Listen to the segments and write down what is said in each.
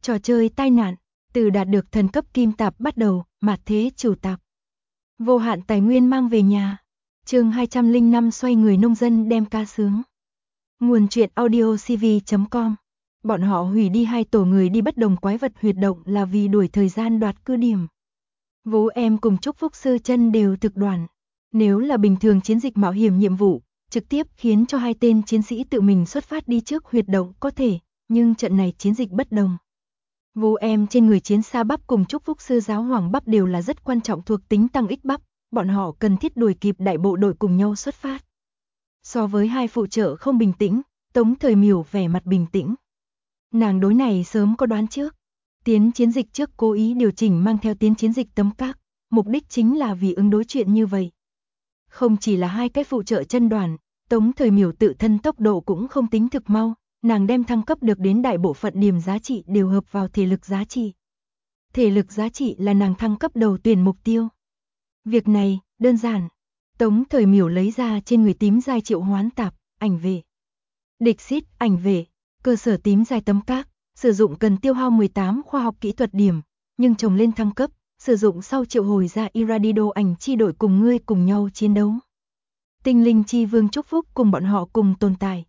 Trò chơi tai nạn, từ đạt được thần cấp kim tạp bắt đầu, mạt thế chủ tạp. Vô hạn tài nguyên mang về nhà. Chương 205 xoay người nông dân đem ca sướng. Nguồn truyện audio cv.com. Bọn họ hủy đi 2 tổ người đi bất đồng quái vật huyệt động là vì đuổi thời gian đoạt cứ điểm. Vũ em cùng Trúc Phúc Sư Chân đều thực đoàn. Nếu là bình thường chiến dịch mạo hiểm nhiệm vụ, trực tiếp khiến cho 2 tên chiến sĩ tự mình xuất phát đi trước huyệt động có thể, nhưng trận này chiến dịch bất đồng. Vũ em trên người chiến xa bắp cùng Trúc Phúc Sư giáo hoàng bắp đều là rất quan trọng thuộc tính tăng ích bắp, bọn họ cần thiết đuổi kịp đại bộ đội cùng nhau xuất phát. So với 2 phụ trợ không bình tĩnh, Tống Thời Miểu vẻ mặt bình tĩnh. Nàng đối này sớm có đoán trước. Tiến chiến dịch trước cố ý điều chỉnh mang theo tiến chiến dịch tấm các, mục đích chính là vì ứng đối chuyện như vậy. Không chỉ là 2 cái phụ trợ chân đoàn, Tống Thời Miểu tự thân tốc độ cũng không tính thực mau, nàng đem thăng cấp được đến đại bộ phận điểm giá trị đều hợp vào thể lực giá trị. Thể lực giá trị là nàng thăng cấp đầu tuyển mục tiêu. Việc này, đơn giản. Tống Thời Miểu lấy ra trên người tím giai triệu hoán tạp, ảnh về. Địch xít, ảnh về, cơ sở tím giai tấm các, sử dụng cần tiêu hao 18 khoa học kỹ thuật điểm, nhưng trồng lên thăng cấp, sử dụng sau triệu hồi ra Iradido ảnh chi đội cùng ngươi cùng nhau chiến đấu. Tinh linh chi vương chúc phúc cùng bọn họ cùng tồn tại.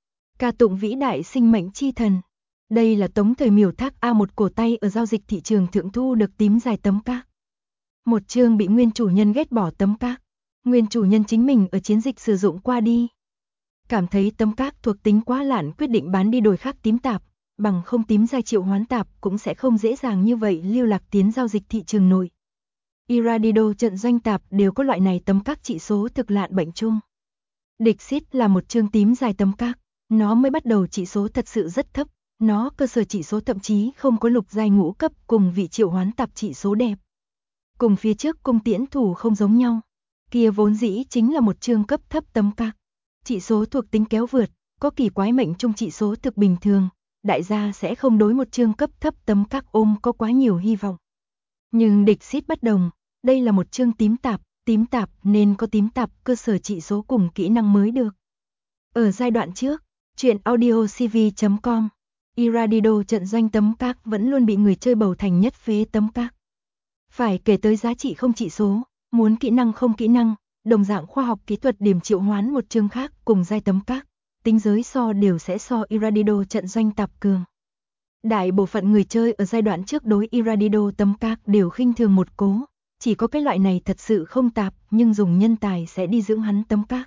Ca tụng vĩ đại sinh mệnh chi thần. Đây là Tống Thời Miểu thác A1 cổ tay ở giao dịch thị trường thượng thu được tím dài tấm các. Một chương bị nguyên chủ nhân ghét bỏ tấm các. Nguyên chủ nhân chính mình ở chiến dịch sử dụng qua đi. Cảm thấy tấm các thuộc tính quá lạn quyết định bán đi đổi khác tím tạp, bằng không tím dài triệu hoán tạp cũng sẽ không dễ dàng như vậy lưu lạc tiến giao dịch thị trường nội. Iradido trận doanh tạp đều có loại này tấm các trị số thực lạn bệnh chung. Địch xít là một chương tím dài tấm các, nó mới bắt đầu trị số thật sự rất thấp, nó cơ sở trị số thậm chí không có lục giai ngũ cấp cùng vị triệu hoán tạp trị số đẹp. Cùng phía trước cung tiễn thủ không giống nhau, kia vốn dĩ chính là một chương cấp thấp tấm các. Trị số thuộc tính kéo vượt, có kỳ quái mệnh chung trị số thực bình thường, đại gia sẽ không đối một chương cấp thấp tấm các ôm có quá nhiều hy vọng. Nhưng địch xít bất đồng, đây là một chương tím tạp nên có tím tạp cơ sở trị số cùng kỹ năng mới được. Ở giai đoạn trước, truyện audio cv.com, Iradido trận doanh tấm các vẫn luôn bị người chơi bầu thành nhất phế tấm các. Phải kể tới giá trị không trị số, muốn kỹ năng không kỹ năng, đồng dạng khoa học kỹ thuật điểm triệu hoán một chương khác cùng giai tấm các, tính giới so đều sẽ so Iradido trận doanh tạp cường. Đại bộ phận người chơi ở giai đoạn trước đối Iradido tấm các đều khinh thường một cố, chỉ có cái loại này thật sự không tạp nhưng dùng nhân tài sẽ đi dưỡng hắn tấm các.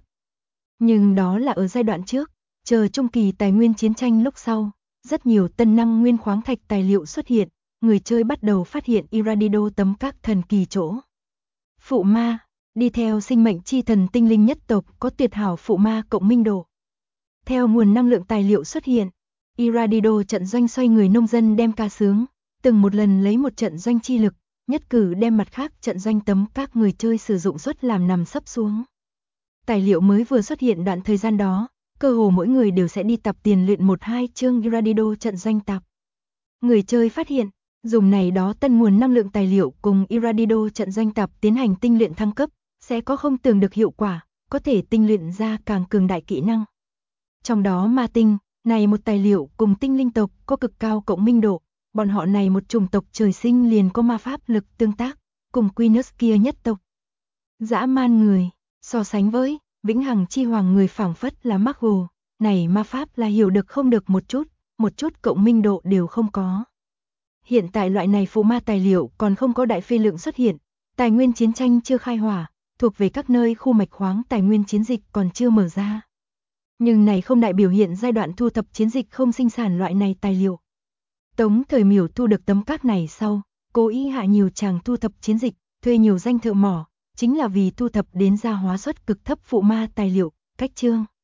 Nhưng đó là ở giai đoạn trước, chờ trung kỳ tài nguyên chiến tranh lúc sau, rất nhiều tân năng nguyên khoáng thạch tài liệu xuất hiện, người chơi bắt đầu phát hiện Iradido tấm các thần kỳ chỗ. Phụ ma, đi theo sinh mệnh chi thần tinh linh nhất tộc có tuyệt hảo phụ ma cộng minh độ. Theo nguồn năng lượng tài liệu xuất hiện, Iradido trận doanh xoay người nông dân đem ca sướng, từng một lần lấy một trận doanh chi lực, nhất cử đem mặt khác trận doanh tấm các người chơi sử dụng suất làm nằm sấp xuống. Tài liệu mới vừa xuất hiện đoạn thời gian đó, cơ hồ mỗi người đều sẽ đi tập tiền luyện 1-2 chương Iradido trận doanh tạp. Người chơi phát hiện, dùng này đó tân nguồn năng lượng tài liệu cùng Iradido trận doanh tạp tiến hành tinh luyện thăng cấp, sẽ có không tưởng được hiệu quả, có thể tinh luyện ra càng cường đại kỹ năng. Trong đó ma tinh, này một tài liệu cùng tinh linh tộc có cực cao cộng minh độ, bọn họ này một chủng tộc trời sinh liền có ma pháp lực tương tác, cùng Quinus kia nhất tộc. Dã man người, so sánh với vĩnh hằng chi hoàng người phảng phất là mắc hồ, này ma pháp là hiểu được không được một chút cộng minh độ đều không có. Hiện tại loại này phụ ma tài liệu còn không có đại phê lượng xuất hiện, tài nguyên chiến tranh chưa khai hỏa, thuộc về các nơi khu mạch khoáng tài nguyên chiến dịch còn chưa mở ra. Nhưng này không đại biểu hiện giai đoạn thu thập chiến dịch không sinh sản loại này tài liệu. Tống Thời Miểu thu được tấm các này sau, cố ý hạ nhiều chàng thu thập chiến dịch, thuê nhiều danh thợ mỏ, chính là vì thu thập đến ra hóa suất cực thấp phụ ma tài liệu, cách chương.